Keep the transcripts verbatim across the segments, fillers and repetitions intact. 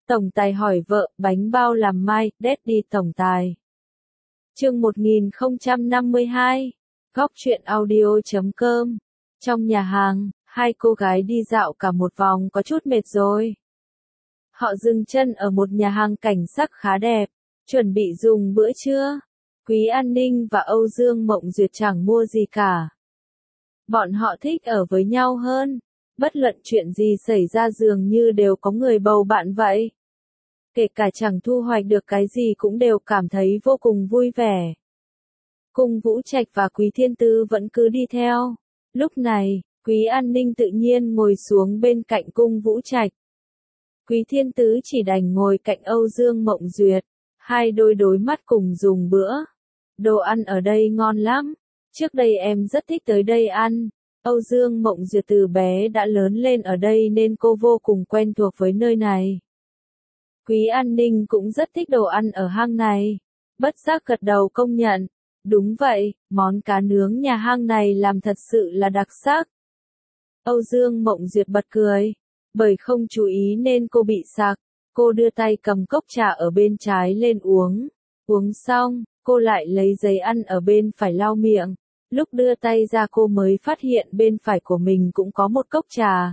Tổng tài hỏi vợ, bánh bao làm mai, Daddy tổng tài. Chương một nghìn không trăm năm mươi hai, Góc truyện audio chấm com. Trong nhà hàng, hai cô gái đi dạo cả một vòng có chút mệt rồi. Họ dừng chân ở một nhà hàng cảnh sắc khá đẹp, chuẩn bị dùng bữa trưa. Quý An Ninh và Âu Dương Mộng Duyệt chẳng mua gì cả. Bọn họ thích ở với nhau hơn, bất luận chuyện gì xảy ra dường như đều có người bầu bạn vậy. Kể cả chẳng thu hoạch được cái gì cũng đều cảm thấy vô cùng vui vẻ. Cung Vũ Trạch và Quý Thiên Tứ vẫn cứ đi theo. Lúc này, Quý An Ninh tự nhiên ngồi xuống bên cạnh Cung Vũ Trạch. Quý Thiên Tứ chỉ đành ngồi cạnh Âu Dương Mộng Duyệt, hai đôi đối mắt cùng dùng bữa. Đồ ăn ở đây ngon lắm, trước đây em rất thích tới đây ăn. Âu Dương Mộng Duyệt từ bé đã lớn lên ở đây nên cô vô cùng quen thuộc với nơi này. Quý An Ninh cũng rất thích đồ ăn ở hang này. Bất giác gật đầu công nhận. Đúng vậy, món cá nướng nhà hang này làm thật sự là đặc sắc. Âu Dương Mộng Duyệt bật cười. Bởi không chú ý nên cô bị sặc. Cô đưa tay cầm cốc trà ở bên trái lên uống. Uống xong, cô lại lấy giấy ăn ở bên phải lau miệng. Lúc đưa tay ra cô mới phát hiện bên phải của mình cũng có một cốc trà.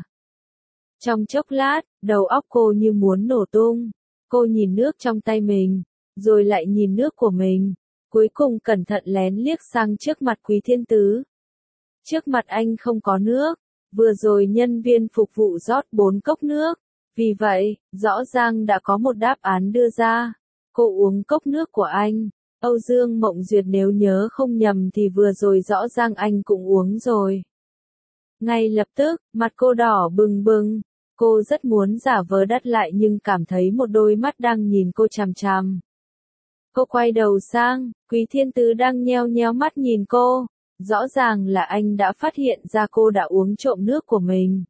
Trong chốc lát, đầu óc cô như muốn nổ tung. Cô nhìn nước trong tay mình, rồi lại nhìn nước của mình. Cuối cùng cẩn thận lén liếc sang trước mặt Quý Thiên Tứ. Trước mặt anh không có nước. Vừa rồi nhân viên phục vụ rót bốn cốc nước. Vì vậy, rõ ràng đã có một đáp án đưa ra. Cô uống cốc nước của anh. Âu Dương Mộng Duyệt nếu nhớ không nhầm thì vừa rồi rõ ràng anh cũng uống rồi. Ngay lập tức, mặt cô đỏ bừng bừng. Cô rất muốn giả vờ đắt lại nhưng cảm thấy một đôi mắt đang nhìn cô chằm chằm. Cô quay đầu sang, Quý Thiên Tứ đang nheo nheo mắt nhìn cô. Rõ ràng là anh đã phát hiện ra cô đã uống trộm nước của mình.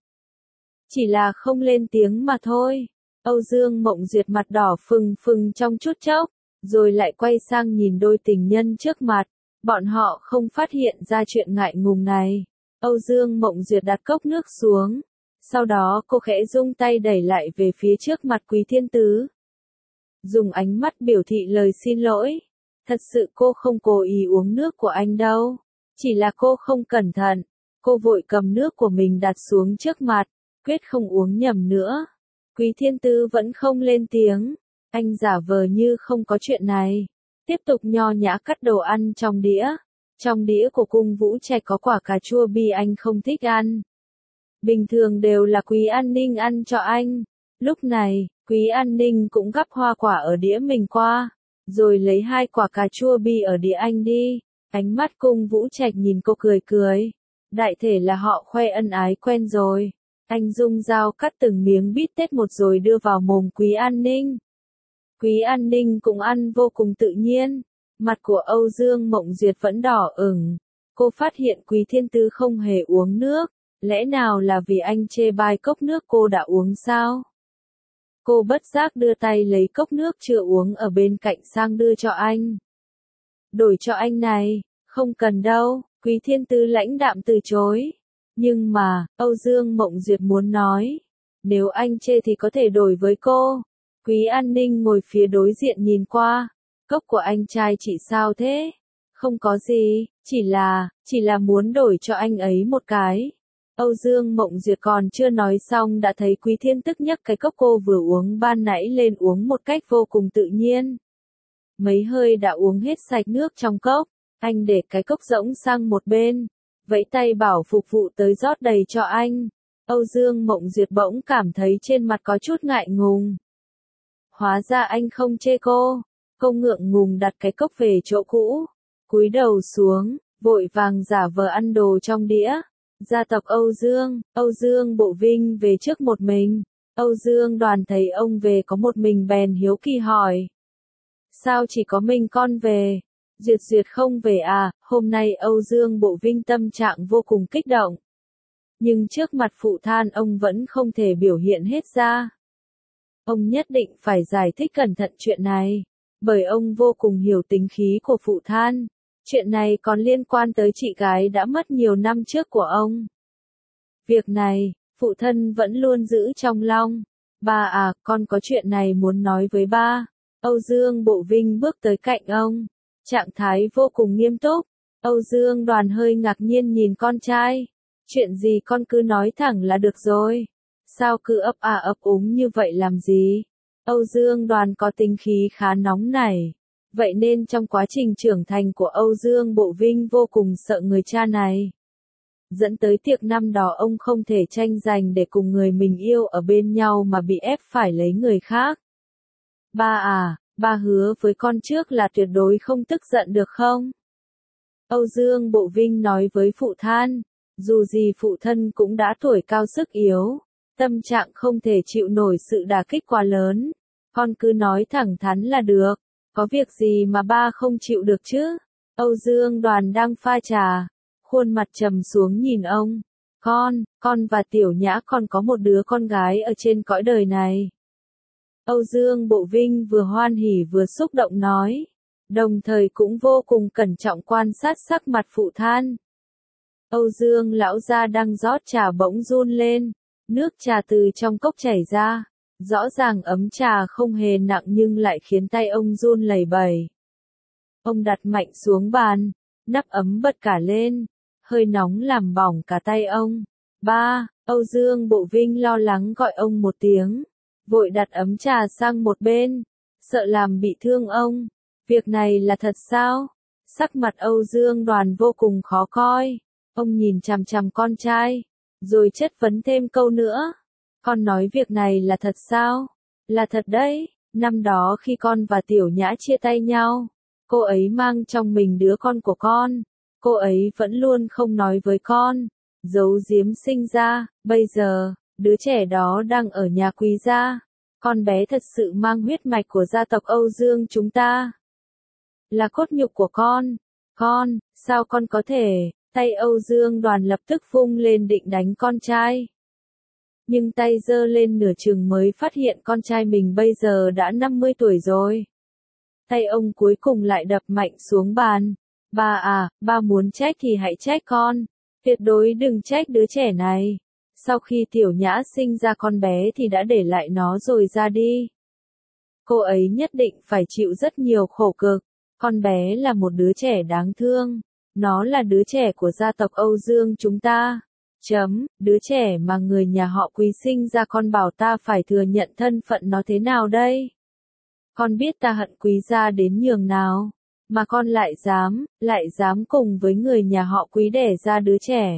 Chỉ là không lên tiếng mà thôi. Âu Dương Mộng Duyệt mặt đỏ phừng phừng trong chút chốc, rồi lại quay sang nhìn đôi tình nhân trước mặt. Bọn họ không phát hiện ra chuyện ngại ngùng này. Âu Dương Mộng Duyệt đặt cốc nước xuống. Sau đó cô khẽ rung tay đẩy lại về phía trước mặt Quý Thiên Tứ. Dùng ánh mắt biểu thị lời xin lỗi. Thật sự cô không cố ý uống nước của anh đâu. Chỉ là cô không cẩn thận. Cô vội cầm nước của mình đặt xuống trước mặt. Quyết không uống nhầm nữa. Quý Thiên Tứ vẫn không lên tiếng. Anh giả vờ như không có chuyện này. Tiếp tục nho nhã cắt đồ ăn trong đĩa. Trong đĩa của Cung Vũ Trạch có quả cà chua bi anh không thích ăn. Bình thường đều là Quý An Ninh ăn cho anh. Lúc này, Quý An Ninh cũng gắp hoa quả ở đĩa mình qua. Rồi lấy hai quả cà chua bi ở đĩa anh đi. Ánh mắt Cung Vũ Trạch nhìn cô cười cười. Đại thể là họ khoe ân ái quen rồi. Anh dùng dao cắt từng miếng bít tết một rồi đưa vào mồm Quý An Ninh. Quý An Ninh cũng ăn vô cùng tự nhiên. Mặt của Âu Dương Mộng Duyệt vẫn đỏ ửng. Cô phát hiện Quý Thiên Tứ không hề uống nước. Lẽ nào là vì anh chê bai cốc nước cô đã uống sao? Cô bất giác đưa tay lấy cốc nước chưa uống ở bên cạnh sang đưa cho anh. Đổi cho anh này, không cần đâu, Quý Thiên Tứ lãnh đạm từ chối. Nhưng mà, Âu Dương Mộng Duyệt muốn nói, nếu anh chê thì có thể đổi với cô. Quý An Ninh ngồi phía đối diện nhìn qua, cốc của anh trai chị sao thế? Không có gì, chỉ là, chỉ là muốn đổi cho anh ấy một cái. Âu Dương Mộng Duyệt còn chưa nói xong đã thấy Quý Thiên Tức nhấc cái cốc cô vừa uống ban nãy lên uống một cách vô cùng tự nhiên. Mấy hơi đã uống hết sạch nước trong cốc, anh để cái cốc rỗng sang một bên, vẫy tay bảo phục vụ tới rót đầy cho anh. Âu Dương Mộng Duyệt bỗng cảm thấy trên mặt có chút ngại ngùng. Hóa ra anh không chê cô. Cô ngượng ngùng đặt cái cốc về chỗ cũ, cúi đầu xuống, vội vàng giả vờ ăn đồ trong đĩa. Gia tộc Âu Dương, Âu Dương Bộ Vinh về trước một mình. Âu Dương Đoàn thấy ông về có một mình bèn hiếu kỳ hỏi. Sao chỉ có mình con về? Duyệt Duyệt không về à? Hôm nay Âu Dương Bộ Vinh tâm trạng vô cùng kích động. Nhưng trước mặt phụ than ông vẫn không thể biểu hiện hết ra. Ông nhất định phải giải thích cẩn thận chuyện này. Bởi ông vô cùng hiểu tính khí của phụ than. Chuyện này còn liên quan tới chị gái đã mất nhiều năm trước của ông. Việc này, phụ thân vẫn luôn giữ trong lòng. Ba à, con có chuyện này muốn nói với ba. Âu Dương Bộ Vinh bước tới cạnh ông, trạng thái vô cùng nghiêm túc. Âu Dương Đoàn hơi ngạc nhiên nhìn con trai. Chuyện gì con cứ nói thẳng là được rồi. Sao cứ ấp à ấp úng như vậy làm gì? Âu Dương Đoàn có tính khí khá nóng nảy. Vậy nên trong quá trình trưởng thành của Âu Dương Bộ Vinh vô cùng sợ người cha này. Dẫn tới tiệc năm đó ông không thể tranh giành để cùng người mình yêu ở bên nhau mà bị ép phải lấy người khác. Ba à, ba hứa với con trước là tuyệt đối không tức giận được không? Âu Dương Bộ Vinh nói với phụ thân. Dù gì phụ thân cũng đã tuổi cao sức yếu, tâm trạng không thể chịu nổi sự đả kích quá lớn. Con cứ nói thẳng thắn là được, có việc gì mà ba không chịu được chứ? Âu Dương Đoàn đang pha trà, khuôn mặt trầm xuống nhìn ông. Con, con và Tiểu Nhã còn có một đứa con gái ở trên cõi đời này. Âu Dương Bộ Vinh vừa hoan hỉ vừa xúc động nói, đồng thời cũng vô cùng cẩn trọng quan sát sắc mặt phụ thân. Âu Dương lão gia đang rót trà bỗng run lên, nước trà từ trong cốc chảy ra, rõ ràng ấm trà không hề nặng nhưng lại khiến tay ông run lẩy bẩy. Ông đặt mạnh xuống bàn, nắp ấm bật cả lên, hơi nóng làm bỏng cả tay ông. Ba, Âu Dương Bộ Vinh lo lắng gọi ông một tiếng, vội đặt ấm trà sang một bên, sợ làm bị thương ông. Việc này là thật sao? Sắc mặt Âu Dương Đoàn vô cùng khó coi. Ông nhìn chằm chằm con trai, rồi chất vấn thêm câu nữa. Con nói việc này là thật sao? Là thật đấy, năm đó khi con và Tiểu Nhã chia tay nhau, cô ấy mang trong mình đứa con của con. Cô ấy vẫn luôn không nói với con, giấu giếm sinh ra, bây giờ, đứa trẻ đó đang ở nhà quý gia. Con bé thật sự mang huyết mạch của gia tộc Âu Dương chúng ta. Là cốt nhục của con. Con, sao con có thể? Tay Âu Dương Đoàn lập tức vung lên định đánh con trai. Nhưng tay giơ lên nửa chừng mới phát hiện con trai mình bây giờ đã năm mươi tuổi rồi. Tay ông cuối cùng lại đập mạnh xuống bàn. Ba à, ba muốn trách thì hãy trách con. Tuyệt đối đừng trách đứa trẻ này. Sau khi Tiểu Nhã sinh ra con bé thì đã để lại nó rồi ra đi. Cô ấy nhất định phải chịu rất nhiều khổ cực. Con bé là một đứa trẻ đáng thương. Nó là đứa trẻ của gia tộc Âu Dương chúng ta. Chấm, đứa trẻ mà người nhà họ Quý sinh ra, con bảo ta phải thừa nhận thân phận nó thế nào đây? Con biết ta hận Quý gia đến nhường nào, mà con lại dám, lại dám cùng với người nhà họ Quý đẻ ra đứa trẻ.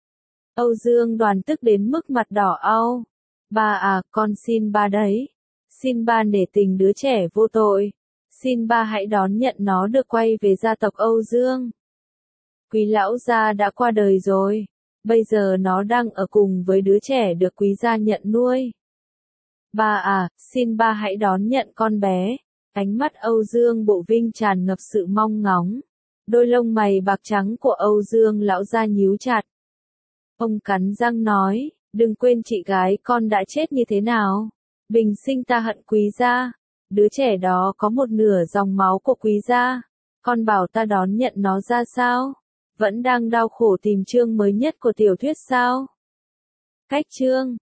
Âu Dương Đoàn tức đến mức mặt đỏ au. Ba à, con xin ba đấy. Xin ba nể tình đứa trẻ vô tội. Xin ba hãy đón nhận nó được quay về gia tộc Âu Dương. Quý lão gia đã qua đời rồi. Bây giờ nó đang ở cùng với đứa trẻ được Quý gia nhận nuôi. Ba à, xin ba hãy đón nhận con bé. Ánh mắt Âu Dương Bộ Vinh tràn ngập sự mong ngóng. Đôi lông mày bạc trắng của Âu Dương lão gia nhíu chặt. Ông cắn răng nói, đừng quên chị gái con đã chết như thế nào. Bình sinh ta hận Quý gia. Đứa trẻ đó có một nửa dòng máu của Quý gia. Con bảo ta đón nhận nó ra sao? Vẫn đang đau khổ tìm chương mới nhất của tiểu thuyết sao? Cách chương